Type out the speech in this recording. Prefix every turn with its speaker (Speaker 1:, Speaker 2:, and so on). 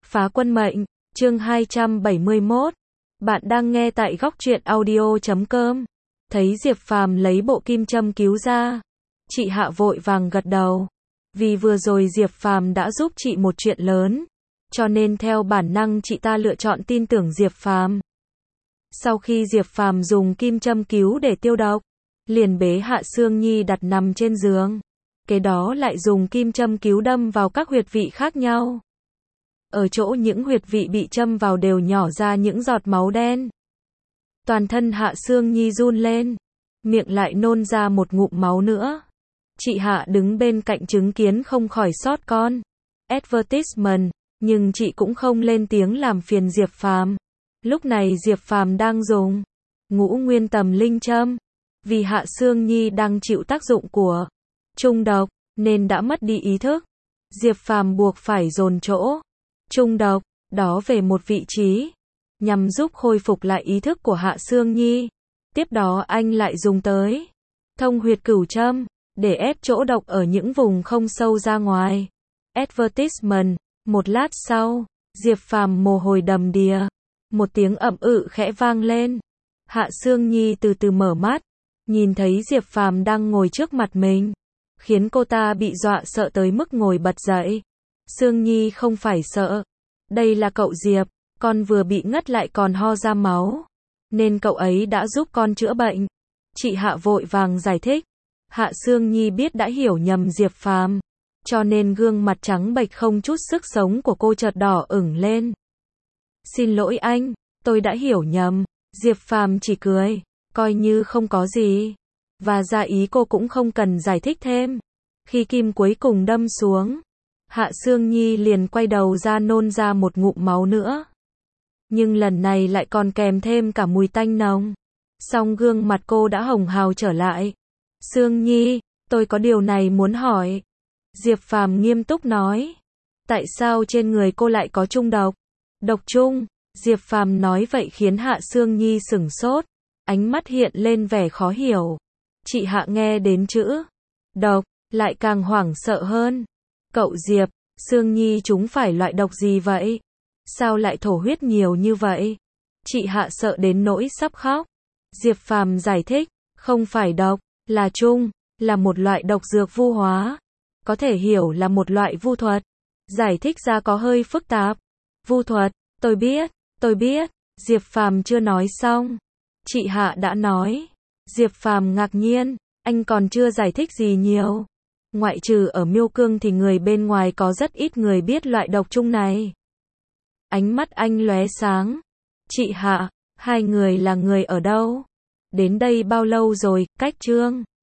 Speaker 1: Phá quân mệnh, chương 271. Bạn đang nghe tại góc truyện audio.com. Thấy Diệp Phàm lấy bộ kim châm cứu ra, chị Hạ vội vàng gật đầu. Vì vừa rồi Diệp Phàm đã giúp chị một chuyện lớn, cho nên theo bản năng chị ta lựa chọn tin tưởng Diệp Phàm. Sau khi Diệp Phàm dùng kim châm cứu để tiêu độc, liền bế Hạ Sương Nhi đặt nằm trên giường. Kế đó lại dùng kim châm cứu đâm vào các huyệt vị khác nhau. Ở chỗ những huyệt vị bị châm vào đều nhỏ ra những giọt máu đen. Toàn thân Hạ Sương Nhi run lên, miệng lại nôn ra một ngụm máu nữa. Chị Hạ đứng bên cạnh chứng kiến không khỏi xót con. Advertisement, nhưng chị cũng không lên tiếng làm phiền Diệp Phàm. Lúc này Diệp Phàm đang dùng Ngũ Nguyên Tầm Linh châm, vì Hạ Sương Nhi đang chịu tác dụng của trung độc nên đã mất đi ý thức. Diệp Phàm buộc phải dồn chỗ trung độc đó về một vị trí, nhằm giúp khôi phục lại ý thức của Hạ Sương Nhi. Tiếp đó anh lại dùng tới thông huyệt cửu châm, để ép chỗ độc ở những vùng không sâu ra ngoài. Advertisement. Một lát sau, Diệp Phàm mồ hôi đầm đìa, một tiếng ậm khẽ vang lên. Hạ Sương Nhi từ từ mở mắt, nhìn thấy Diệp Phàm đang ngồi trước mặt mình, khiến cô ta bị dọa sợ tới mức ngồi bật dậy. Sương Nhi không phải sợ, đây là cậu Diệp, con vừa bị ngất lại còn ho ra máu, nên cậu ấy đã giúp con chữa bệnh. Chị Hạ vội vàng giải thích. Hạ Sương Nhi biết đã hiểu nhầm Diệp Phàm, cho nên gương mặt trắng bệch không chút sức sống của cô chợt đỏ ửng lên. Xin lỗi anh, tôi đã hiểu nhầm. Diệp Phàm chỉ cười, coi như không có gì, và ra ý cô cũng không cần giải thích thêm. Khi kim cuối cùng đâm xuống, Hạ Sương Nhi liền quay đầu ra nôn ra một ngụm máu nữa. Nhưng lần này lại còn kèm thêm cả mùi tanh nồng. Song gương mặt cô đã hồng hào trở lại. Sương Nhi, tôi có điều này muốn hỏi. Diệp Phàm nghiêm túc nói. Tại sao trên người cô lại có trung độc? Độc trung? Diệp Phàm nói vậy khiến Hạ Sương Nhi sửng sốt, ánh mắt hiện lên vẻ khó hiểu. Chị Hạ nghe đến chữ độc, lại càng hoảng sợ hơn. Cậu Diệp, Sương Nhi chúng phải loại độc gì vậy? Sao lại thổ huyết nhiều như vậy? Chị Hạ sợ đến nỗi sắp khóc. Diệp Phàm giải thích, không phải độc, là trung, là một loại độc dược vu hóa. Có thể hiểu là một loại vu thuật. Giải thích ra có hơi phức tạp. Vu thuật, tôi biết. Diệp Phàm chưa nói xong, chị Hạ đã nói. Diệp Phàm ngạc nhiên, anh còn chưa giải thích gì nhiều. Ngoại trừ ở Miêu Cương thì người bên ngoài có rất ít người biết loại độc trung này. Ánh mắt anh lóe sáng. Chị Hạ, hai người là người ở đâu? Đến đây bao lâu rồi? Cách Trương